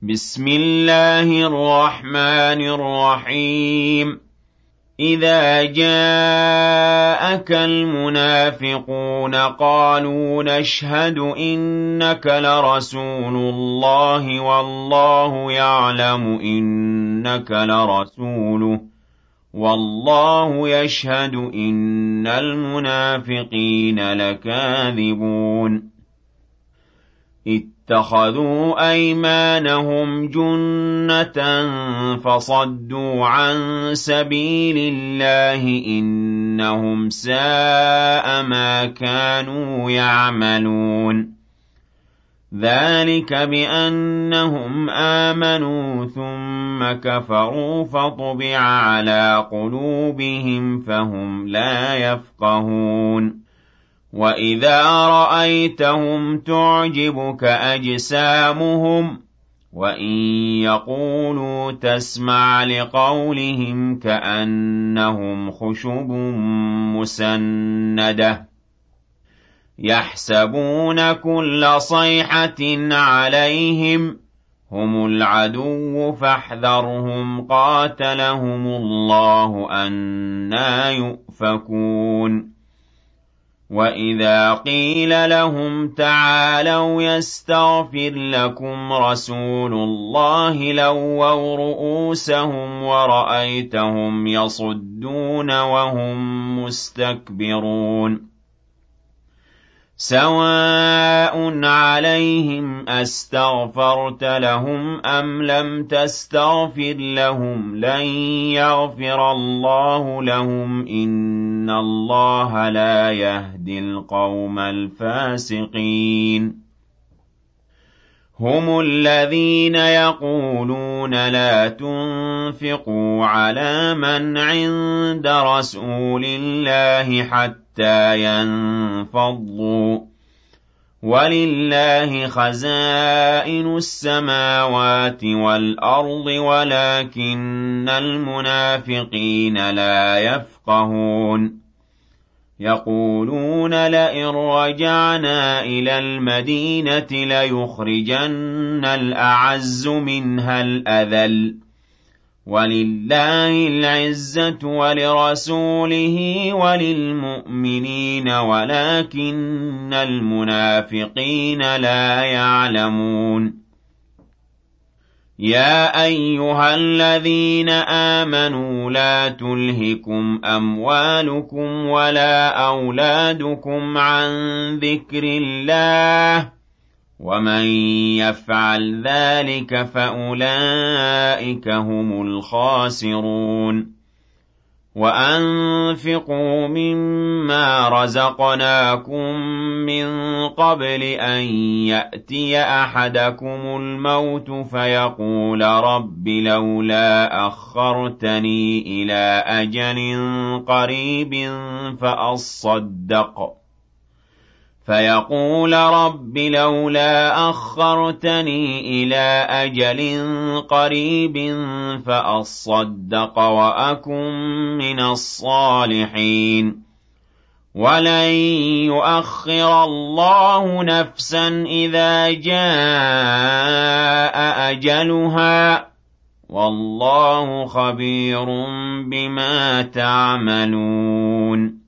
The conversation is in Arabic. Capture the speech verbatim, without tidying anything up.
بسم الله الرحمن الرحيم إذا جاءك المنافقون قالوا نشهد إنك لرسول الله والله يعلم إنك لرسوله والله يشهد إن المنافقين لكاذبون اتخذوا أيمانهم جنة فصدوا عن سبيل الله إنهم ساء ما كانوا يعملون ذلك بأنهم آمنوا ثم كفروا فطبع على قلوبهم فهم لا يفقهون وَإِذَا رَأَيْتَهُمْ تُعْجِبُكَ أَجْسَامُهُمْ وَإِن يَقُولُوا تَسْمَعْ لِقَوْلِهِمْ كَأَنَّهُمْ خُشُبٌ مُّسَنَّدَةٌ يَحْسَبُونَ كُلَّ صَيْحَةٍ عَلَيْهِمْ هُمُ الْعَدُوُّ فَاحْذَرْهُمْ قَاتَلَهُمُ اللَّهُ أَنَّىٰ يُؤْفَكُونَ وَإِذَا قِيلَ لَهُمْ تَعَالَوْا يَسْتَغْفِرْ لَكُمْ رَسُولُ اللَّهِ لَوَّوْا رُءُوسَهُمْ وَرَأَيْتَهُمْ يَصُدُّونَ وَهُمْ مُسْتَكْبِرُونَ سَوَاءٌ عَلَيْهِمْ أَسْتَغْفَرْتَ لَهُمْ أَمْ لَمْ تَسْتَغْفِرْ لَهُمْ لَن يَغْفِرَ اللَّهُ لَهُمْ إِنَّ اللَّهَ لَا يَهْدِي الْقَوْمَ الْفَاسِقِينَ هُمُ الَّذِينَ يَقُولُونَ لَا تُنفِقُوا عَلَىٰ مَنْ عِندَ رَسُولِ اللَّهِ حَتَّىٰ يَنفَضُّوا ۗ وَلِلَّهِ خَزَائِنُ السَّمَاوَاتِ وَالْأَرْضِ وَلَٰكِنَّ الْمُنَافِقِينَ لَا يَفْقَهُونَ يَقُولُونَ لَئِن رَّجَعْنَا إِلَى الْمَدِينَةِ لَيُخْرِجَنَّ الْأَعَزُّ مِنْهَا الْأَذَلَّ ۚ وَلِلَّهِ الْعِزَّةُ وَلِرَسُولِهِ وَلِلْمُؤْمِنِينَ وَلَٰكِنَّ الْمُنَافِقِينَ لَا يَعْلَمُونَ يَا أَيُّهَا الَّذِينَ آمَنُوا لَا تُلْهِكُمْ أَمْوَالُكُمْ وَلَا أَوْلَادُكُمْ عَن ذِكْرِ اللَّهِ ۚ وَمَن يَفْعَلْ ذَٰلِكَ فَأُولَٰئِكَ هُمُ الْخَاسِرُونَ وَأَنفِقُوا مِمَّا رَزَقْنَاكُم مِّن قَبْلِ أَن يَأْتِيَ أَحَدَكُمُ الْمَوْتُ فَيَقُولَ رَبِّ لَوْلَا أَخَّرْتَنِي إِلَىٰ أَجَلٍ قَرِيبٍ فَأَصَّدَّقَ فَيَقُولَ رَبِّ لَوْلَا أَخَّرْتَنِي إِلَىٰ أَجَلٍ قَرِيبٍ فَأَصَّدَّقَ وَأَكُن مِّنَ الصَّالِحِينَ وَلَن يُؤَخِّرَ اللَّهُ نَفْسًا إِذَا جَاءَ أَجَلُهَا وَاللَّهُ خَبِيرٌ بِمَا تَعْمَلُونَ